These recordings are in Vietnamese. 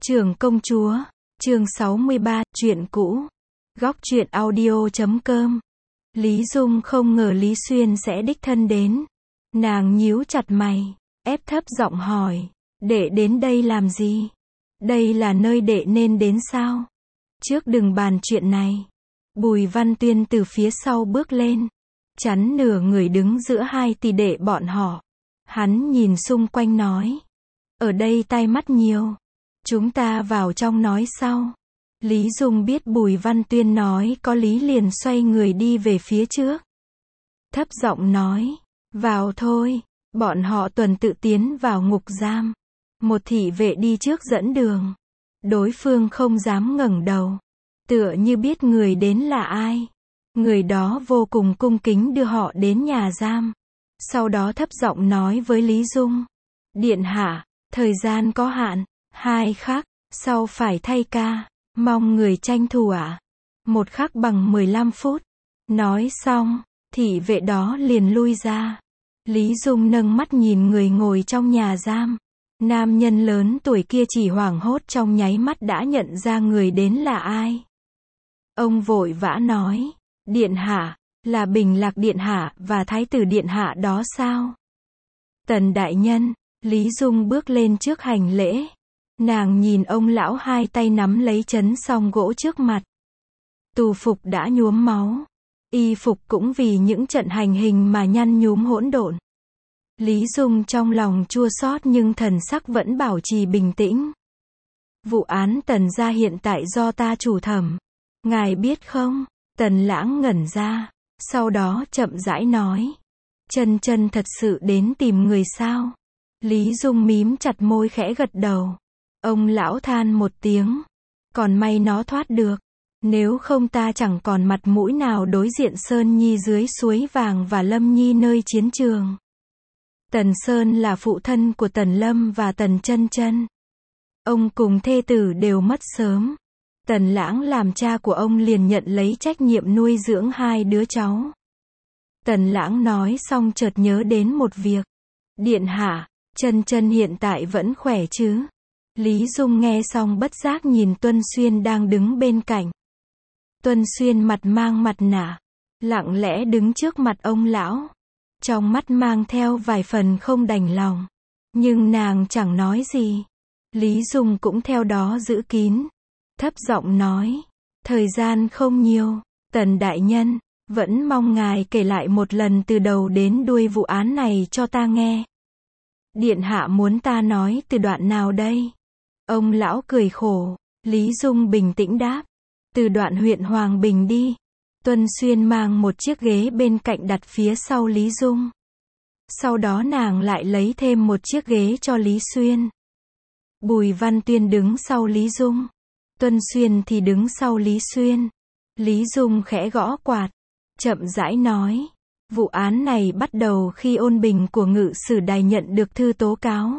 Trưởng công chúa, chương 63, chuyện cũ. Góc truyện audio.com. Lý Dung không ngờ Lý Xuyên sẽ đích thân đến. Nàng nhíu chặt mày, ép thấp giọng hỏi, đệ đến đây làm gì? Đây là nơi đệ nên đến sao? Trước đừng bàn chuyện này. Bùi Văn Tuyên từ phía sau bước lên, chắn nửa người đứng giữa hai tỷ đệ bọn họ. Hắn nhìn xung quanh nói, ở đây tai mắt nhiều, chúng ta vào trong nói sau. Lý Dung biết Bùi Văn Tuyên nói có lý liền xoay người đi về phía trước. Thấp giọng nói, vào thôi. Bọn họ tuần tự tiến vào ngục giam. Một thị vệ đi trước dẫn đường. Đối phương không dám ngẩng đầu, tựa như biết người đến là ai. Người đó vô cùng cung kính đưa họ đến nhà giam. Sau đó thấp giọng nói với Lý Dung, điện hạ, thời gian có hạn, 2 khắc, sau phải thay ca, mong người tranh thủ ạ. 1 khắc bằng 15 phút. Nói xong, thị vệ đó liền lui ra. Lý Dung nâng mắt nhìn người ngồi trong nhà giam. Nam nhân lớn tuổi kia chỉ hoảng hốt trong nháy mắt đã nhận ra người đến là ai. Ông vội vã nói, điện hạ, là Bình Lạc điện hạ và Thái tử điện hạ đó sao? Tần đại nhân. Lý Dung bước lên trước hành lễ. Nàng nhìn ông lão hai tay nắm lấy chấn song gỗ trước mặt. Tù phục đã nhuốm máu. Y phục cũng vì những trận hành hình mà nhăn nhúm hỗn độn. Lý Dung trong lòng chua xót nhưng thần sắc vẫn bảo trì bình tĩnh. Vụ án Tần gia hiện tại do ta chủ thẩm. Ngài biết không? Tần Lãng ngẩn ra. Sau đó chậm rãi nói. Chân chân thật sự đến tìm người sao? Lý Dung mím chặt môi khẽ gật đầu. Ông lão than một tiếng. Còn may nó thoát được. Nếu không ta chẳng còn mặt mũi nào đối diện Sơn Nhi dưới suối vàng và Lâm Nhi nơi chiến trường. Tần Sơn là phụ thân của Tần Lâm và Tần Chân Chân. Ông cùng thê tử đều mất sớm. Tần Lãng làm cha của ông liền nhận lấy trách nhiệm nuôi dưỡng 2 đứa cháu. Tần Lãng nói xong chợt nhớ đến một việc. Điện hạ, Chân Chân hiện tại vẫn khỏe chứ? Lý Dung nghe xong bất giác nhìn Tuân Xuyên đang đứng bên cạnh. Tuân Xuyên mặt mang mặt nạ, lặng lẽ đứng trước mặt ông lão. Trong mắt mang theo vài phần không đành lòng. Nhưng nàng chẳng nói gì. Lý Dung cũng theo đó giữ kín. Thấp giọng nói, thời gian không nhiều, Tần đại nhân, vẫn mong ngài kể lại một lần từ đầu đến đuôi vụ án này cho ta nghe. Điện hạ muốn ta nói từ đoạn nào đây? Ông lão cười khổ. Lý Dung bình tĩnh đáp, từ đoạn huyện Hoàng Bình đi. Tuân Xuyên mang một chiếc ghế bên cạnh đặt phía sau Lý Dung. Sau đó nàng lại lấy thêm một chiếc ghế cho Lý Xuyên. Bùi Văn Tuyên đứng sau Lý Dung. Tuân Xuyên thì đứng sau Lý Xuyên. Lý Dung khẽ gõ quạt, chậm rãi nói, vụ án này bắt đầu khi Ôn Bình của Ngự Sử Đài nhận được thư tố cáo.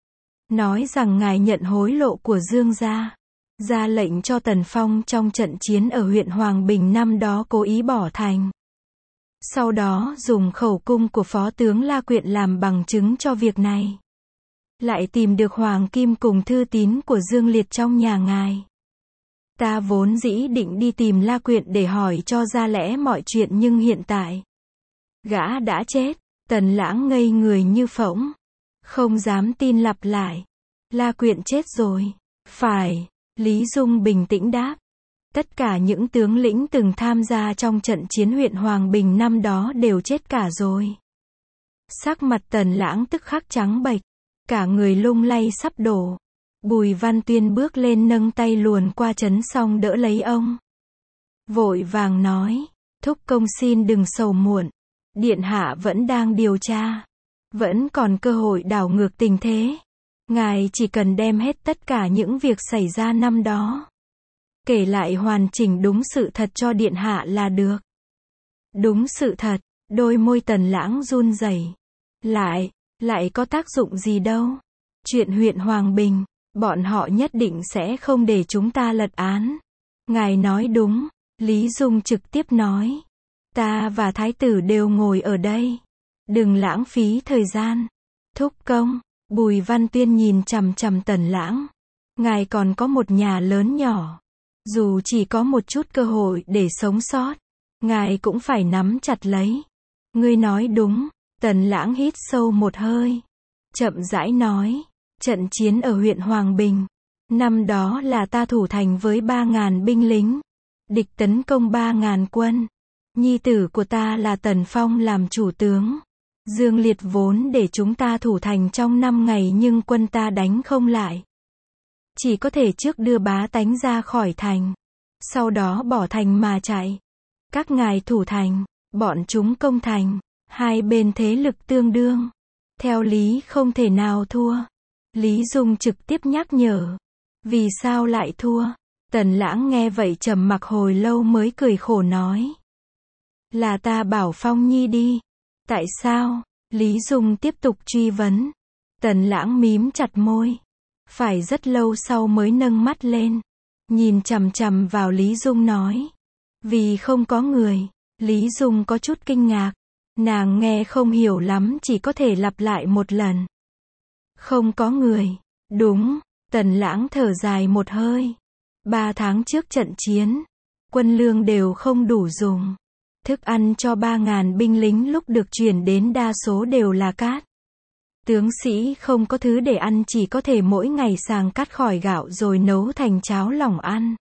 Nói rằng ngài nhận hối lộ của Dương gia. Ra lệnh cho Tần Phong trong trận chiến ở huyện Hoàng Bình năm đó cố ý bỏ thành. Sau đó dùng khẩu cung của Phó tướng La Quyện làm bằng chứng cho việc này. Lại tìm được Hoàng Kim cùng thư tín của Dương Liệt trong nhà ngài. Ta vốn dĩ định đi tìm La Quyện để hỏi cho ra lẽ mọi chuyện nhưng hiện tại gã đã chết. Tần Lãng ngây người như phỗng, không dám tin lặp lại. La Quyện chết rồi. Phải. Lý Dung bình tĩnh đáp. Tất cả những tướng lĩnh từng tham gia trong trận chiến huyện Hoàng Bình năm đó đều chết cả rồi. Sắc mặt Tần Lãng tức khắc trắng bệch, cả người lung lay sắp đổ. Bùi Văn Tuyên bước lên nâng tay luồn qua chấn song đỡ lấy ông. Vội vàng nói, thúc công xin đừng sầu muộn. Điện hạ vẫn đang điều tra. Vẫn còn cơ hội đảo ngược tình thế. Ngài chỉ cần đem hết tất cả những việc xảy ra năm đó. Kể lại hoàn chỉnh đúng sự thật cho điện hạ là được. Đúng sự thật, đôi môi Tần Lãng run rẩy. Lại có tác dụng gì đâu. Chuyện huyện Hoàng Bình, bọn họ nhất định sẽ không để chúng ta lật án. Ngài nói đúng, Lý Dung trực tiếp nói. Ta và Thái tử đều ngồi ở đây. Đừng lãng phí thời gian. Thúc công. Bùi Văn Tuyên nhìn chằm chằm Tần Lãng. Ngài còn có một nhà lớn nhỏ. Dù chỉ có một chút cơ hội để sống sót, ngài cũng phải nắm chặt lấy. Ngươi nói đúng. Tần Lãng hít sâu một hơi. Chậm rãi nói. Trận chiến ở huyện Hoàng Bình. Năm đó là ta thủ thành với 3.000 binh lính. Địch tấn công 3.000 quân. Nhi tử của ta là Tần Phong làm chủ tướng. Dương Liệt vốn để chúng ta thủ thành trong 5 ngày nhưng quân ta đánh không lại. Chỉ có thể trước đưa bá tánh ra khỏi thành. Sau đó bỏ thành mà chạy. Các ngài thủ thành, bọn chúng công thành. Hai bên thế lực tương đương. Theo lý không thể nào thua. Lý Dung trực tiếp nhắc nhở. Vì sao lại thua? Tần Lãng nghe vậy trầm mặc hồi lâu mới cười khổ nói. Là ta bảo Phong Nhi đi. Tại sao? Lý Dung tiếp tục truy vấn. Tần Lãng mím chặt môi. Phải rất lâu sau mới nâng mắt lên. Nhìn chằm chằm vào Lý Dung nói. Vì không có người. Lý Dung có chút kinh ngạc. Nàng nghe không hiểu lắm chỉ có thể lặp lại một lần. Không có người. Đúng. Tần Lãng thở dài một hơi. 3 tháng trước trận chiến. Quân lương đều không đủ dùng. Thức ăn cho 3.000 binh lính lúc được chuyển đến đa số đều là cát. Tướng sĩ không có thứ để ăn chỉ có thể mỗi ngày sàng cắt khỏi gạo rồi nấu thành cháo lòng ăn.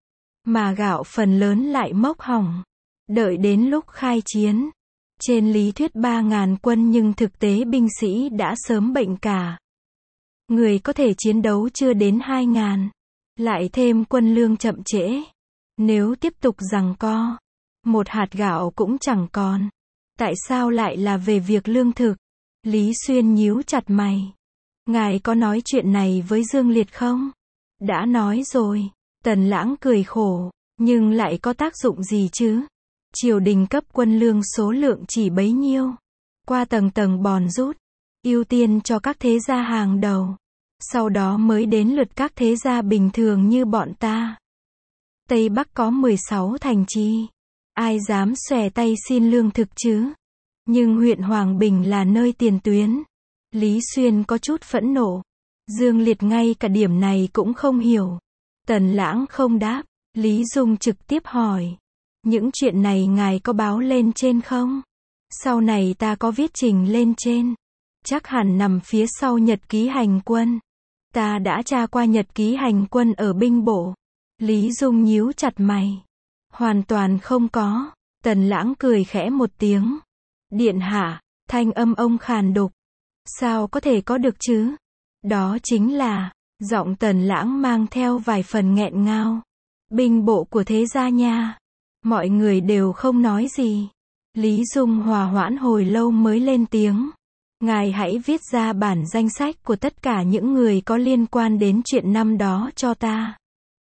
Mà gạo phần lớn lại mốc hỏng. Đợi đến lúc khai chiến. Trên lý thuyết 3.000 quân nhưng thực tế binh sĩ đã sớm bệnh cả. Người có thể chiến đấu chưa đến 2.000. Lại thêm quân lương chậm trễ. Nếu tiếp tục giằng co. Một hạt gạo cũng chẳng còn. Tại sao lại là về việc lương thực? Lý Xuyên nhíu chặt mày. Ngài có nói chuyện này với Dương Liệt không? Đã nói rồi. Tần Lãng cười khổ. Nhưng lại có tác dụng gì chứ? Triều đình cấp quân lương số lượng chỉ bấy nhiêu. Qua tầng tầng bòn rút. Ưu tiên cho các thế gia hàng đầu. Sau đó mới đến lượt các thế gia bình thường như bọn ta. Tây Bắc có 16 thành trì. Ai dám xòe tay xin lương thực chứ? Nhưng huyện Hoàng Bình là nơi tiền tuyến. Lý Xuyên có chút phẫn nộ. Dương Liệt ngay cả điểm này cũng không hiểu. Tần Lãng không đáp. Lý Dung trực tiếp hỏi. Những chuyện này ngài có báo lên trên không? Sau này ta có viết trình lên trên. Chắc hẳn nằm phía sau nhật ký hành quân. Ta đã tra qua nhật ký hành quân ở binh bộ. Lý Dung nhíu chặt mày. Hoàn toàn không có. Tần Lãng cười khẽ một tiếng. Điện hạ, thanh âm ông khàn đục. Sao có thể có được chứ? Đó chính là, giọng Tần Lãng mang theo vài phần nghẹn ngào. Binh bộ của thế gia nha. Mọi người đều không nói gì. Lý Dung hòa hoãn hồi lâu mới lên tiếng. Ngài hãy viết ra bản danh sách của tất cả những người có liên quan đến chuyện năm đó cho ta.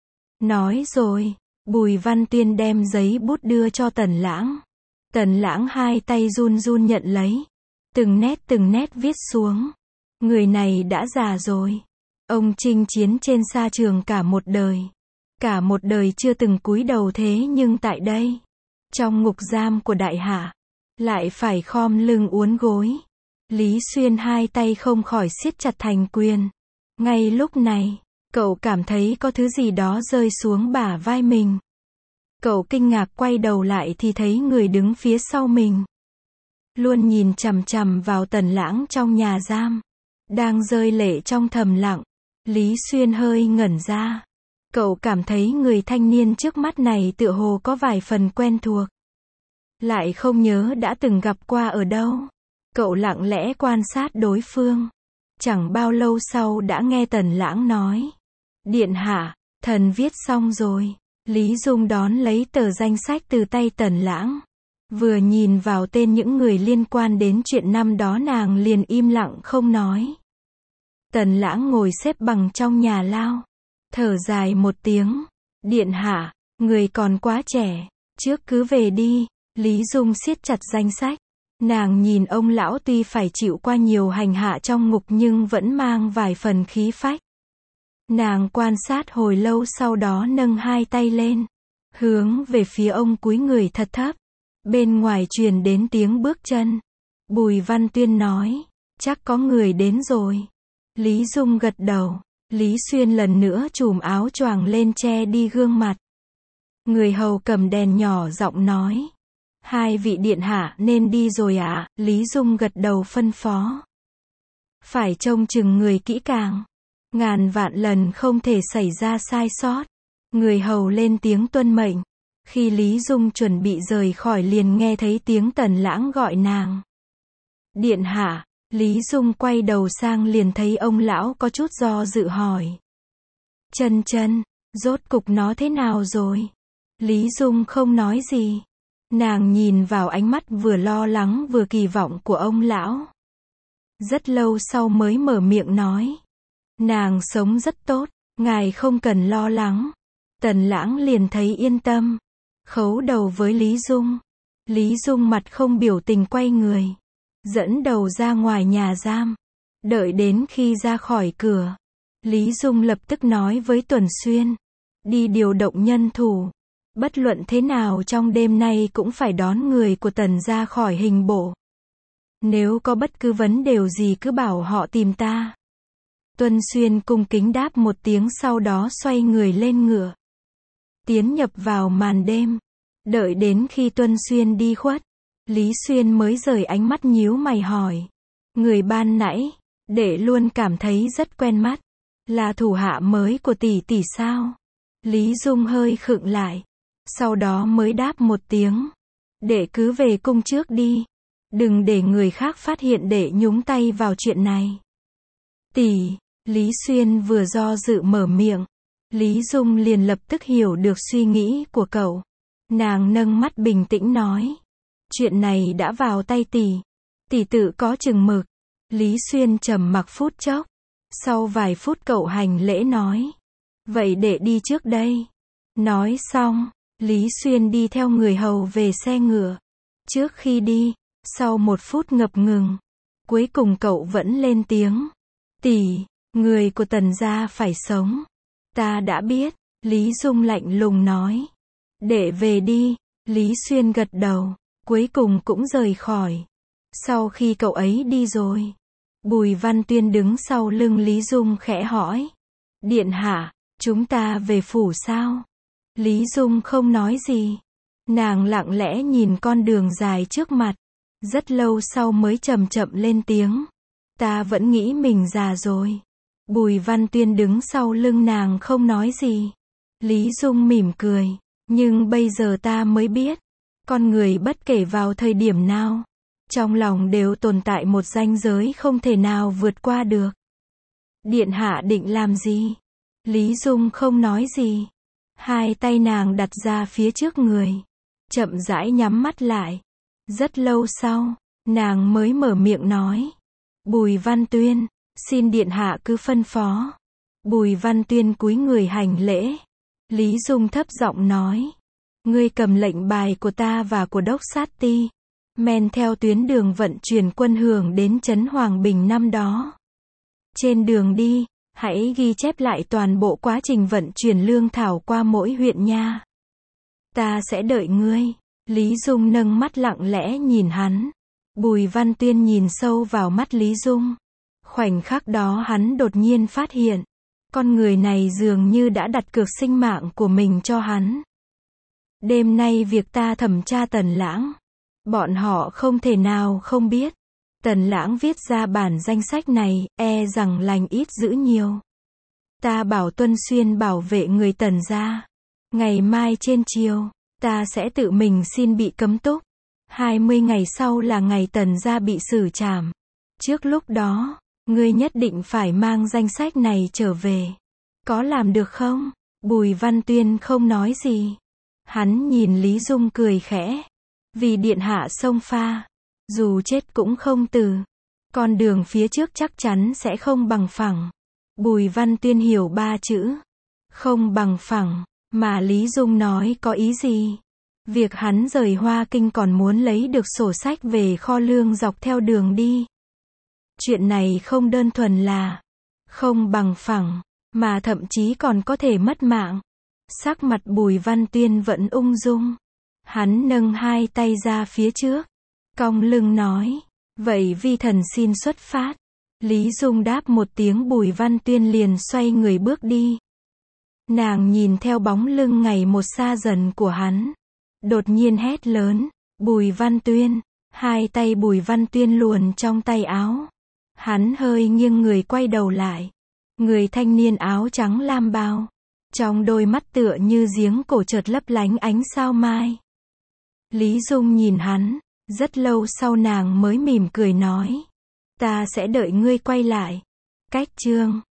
Nói rồi, Bùi Văn Tuyên đem giấy bút đưa cho Tần Lãng. Tần Lãng hai tay run run nhận lấy. Từng nét viết xuống. Người này đã già rồi. Ông chinh chiến trên sa trường cả một đời. Cả một đời chưa từng cúi đầu thế nhưng tại đây, trong ngục giam của đại hạ, lại phải khom lưng uốn gối. Lý Xuyên hai tay không khỏi siết chặt thành quyền. Ngay lúc này, cậu cảm thấy có thứ gì đó rơi xuống bả vai mình. Cậu kinh ngạc quay đầu lại thì thấy người đứng phía sau mình. Luôn nhìn chằm chằm vào Tần Lãng trong nhà giam. Đang rơi lệ trong thầm lặng. Lý Xuyên hơi ngẩn ra. Cậu cảm thấy người thanh niên trước mắt này tựa hồ có vài phần quen thuộc. Lại không nhớ đã từng gặp qua ở đâu. Cậu lặng lẽ quan sát đối phương. Chẳng bao lâu sau đã nghe Tần Lãng nói. Điện hạ, thần viết xong rồi. Lý Dung đón lấy tờ danh sách từ tay Tần Lãng. Vừa nhìn vào tên những người liên quan đến chuyện năm đó nàng liền im lặng không nói. Tần Lãng ngồi xếp bằng trong nhà lao. Thở dài một tiếng. Điện hạ, người còn quá trẻ. Trước cứ về đi. Lý Dung siết chặt danh sách. Nàng nhìn ông lão tuy phải chịu qua nhiều hành hạ trong ngục nhưng vẫn mang vài phần khí phách. Nàng quan sát hồi lâu sau đó nâng hai tay lên. Hướng về phía ông cúi người thật thấp. Bên ngoài truyền đến tiếng bước chân. Bùi Văn Tuyên nói. Chắc có người đến rồi. Lý Dung gật đầu. Lý Xuyên lần nữa trùm áo choàng lên che đi gương mặt. Người hầu cầm đèn nhỏ giọng nói. Hai vị điện hạ nên đi rồi ạ. Lý Dung gật đầu phân phó. Phải trông chừng người kỹ càng. Ngàn vạn lần không thể xảy ra sai sót. Người hầu lên tiếng tuân mệnh. Khi Lý Dung chuẩn bị rời khỏi liền nghe thấy tiếng Tần Lãng gọi nàng. Điện hạ. Lý Dung quay đầu sang liền thấy ông lão có chút do dự hỏi. Chân chân, rốt cục nó thế nào rồi? Lý Dung không nói gì. Nàng nhìn vào ánh mắt vừa lo lắng vừa kỳ vọng của ông lão. Rất lâu sau mới mở miệng nói. Nàng sống rất tốt, ngài không cần lo lắng. Tần Lãng liền thấy yên tâm. Khấu đầu với Lý Dung. Lý Dung mặt không biểu tình quay người. Dẫn đầu ra ngoài nhà giam. Đợi đến khi ra khỏi cửa. Lý Dung lập tức nói với Tuần Xuyên. Đi điều động nhân thủ. Bất luận thế nào trong đêm nay cũng phải đón người của Tần ra khỏi hình bộ. Nếu có bất cứ vấn đề gì cứ bảo họ tìm ta. Tuần Xuyên cung kính đáp một tiếng sau đó xoay người lên ngựa. Tiến nhập vào màn đêm. Đợi đến khi Tuần Xuyên đi khuất. Lý Xuyên mới rời ánh mắt nhíu mày hỏi. Người ban nãy, đệ luôn cảm thấy rất quen mắt. Là thủ hạ mới của tỷ tỷ sao? Lý Dung hơi khựng lại. Sau đó mới đáp một tiếng. Đệ cứ về cung trước đi. Đừng để người khác phát hiện đệ nhúng tay vào chuyện này. Tỷ, Lý Xuyên vừa do dự mở miệng. Lý Dung liền lập tức hiểu được suy nghĩ của cậu. Nàng nâng mắt bình tĩnh nói. Chuyện này đã vào tay tỷ. Tỷ tự có chừng mực. Lý Xuyên trầm mặc phút chốc. Sau vài phút cậu hành lễ nói. Vậy để đi trước đây. Nói xong, Lý Xuyên đi theo người hầu về xe ngựa. Trước khi đi, sau một phút ngập ngừng, cuối cùng cậu vẫn lên tiếng. Tỷ, người của Tần gia phải sống. Ta đã biết, Lý Dung lạnh lùng nói. Để về đi, Lý Xuyên gật đầu. Cuối cùng cũng rời khỏi. Sau khi cậu ấy đi rồi, Bùi Văn Tuyên đứng sau lưng Lý Dung khẽ hỏi. Điện hạ, chúng ta về phủ sao? Lý Dung không nói gì. Nàng lặng lẽ nhìn con đường dài trước mặt. Rất lâu sau mới chậm chậm lên tiếng. Ta vẫn nghĩ mình già rồi. Bùi Văn Tuyên đứng sau lưng nàng không nói gì. Lý Dung mỉm cười. Nhưng bây giờ ta mới biết. Con người bất kể vào thời điểm nào, trong lòng đều tồn tại một ranh giới không thể nào vượt qua được. Điện hạ định làm gì? Lý Dung không nói gì. Hai tay nàng đặt ra phía trước người. Chậm rãi nhắm mắt lại. Rất lâu sau, nàng mới mở miệng nói. Bùi Văn Tuyên, xin điện hạ cứ phân phó. Bùi Văn Tuyên cúi người hành lễ. Lý Dung thấp giọng nói. Ngươi cầm lệnh bài của ta và của Đốc Sát Ti. Men theo tuyến đường vận chuyển quân hưởng đến trấn Hoàng Bình năm đó. Trên đường đi, hãy ghi chép lại toàn bộ quá trình vận chuyển lương thảo qua mỗi huyện nha. Ta sẽ đợi ngươi. Lý Dung nâng mắt lặng lẽ nhìn hắn. Bùi Văn Tuyên nhìn sâu vào mắt Lý Dung. Khoảnh khắc đó hắn đột nhiên phát hiện. Con người này dường như đã đặt cược sinh mạng của mình cho hắn. Đêm nay việc ta thẩm tra Tần Lãng. Bọn họ không thể nào không biết. Tần Lãng viết ra bản danh sách này, e rằng lành ít dữ nhiều. Ta bảo Tuân Xuyên bảo vệ người Tần gia. Ngày mai trên chiều, ta sẽ tự mình xin bị cấm túc. 20 ngày sau là ngày Tần gia bị xử trảm. Trước lúc đó, ngươi nhất định phải mang danh sách này trở về. Có làm được không? Bùi Văn Tuyên không nói gì. Hắn nhìn Lý Dung cười khẽ. Vì điện hạ xông pha, dù chết cũng không từ. Con đường phía trước chắc chắn sẽ không bằng phẳng. Bùi Văn Tuyên hiểu 3 chữ. Không bằng phẳng, mà Lý Dung nói có ý gì? Việc hắn rời Hoa Kinh còn muốn lấy được sổ sách về kho lương dọc theo đường đi. Chuyện này không đơn thuần là không bằng phẳng, mà thậm chí còn có thể mất mạng. Sắc mặt Bùi Văn Tuyên vẫn ung dung. Hắn nâng hai tay ra phía trước, cong lưng nói. Vậy vi thần xin xuất phát. Lý Dung đáp một tiếng, Bùi Văn Tuyên liền xoay người bước đi. Nàng nhìn theo bóng lưng ngày một xa dần của hắn. Đột nhiên hét lớn, Bùi Văn Tuyên. Hai tay Bùi Văn Tuyên luồn trong tay áo. Hắn hơi nghiêng người quay đầu lại. Người thanh niên áo trắng lam bào. Trong đôi mắt tựa như giếng cổ chợt lấp lánh ánh sao mai. Lý Dung nhìn hắn, rất lâu sau nàng mới mỉm cười nói. Ta sẽ đợi ngươi quay lại. Cách chương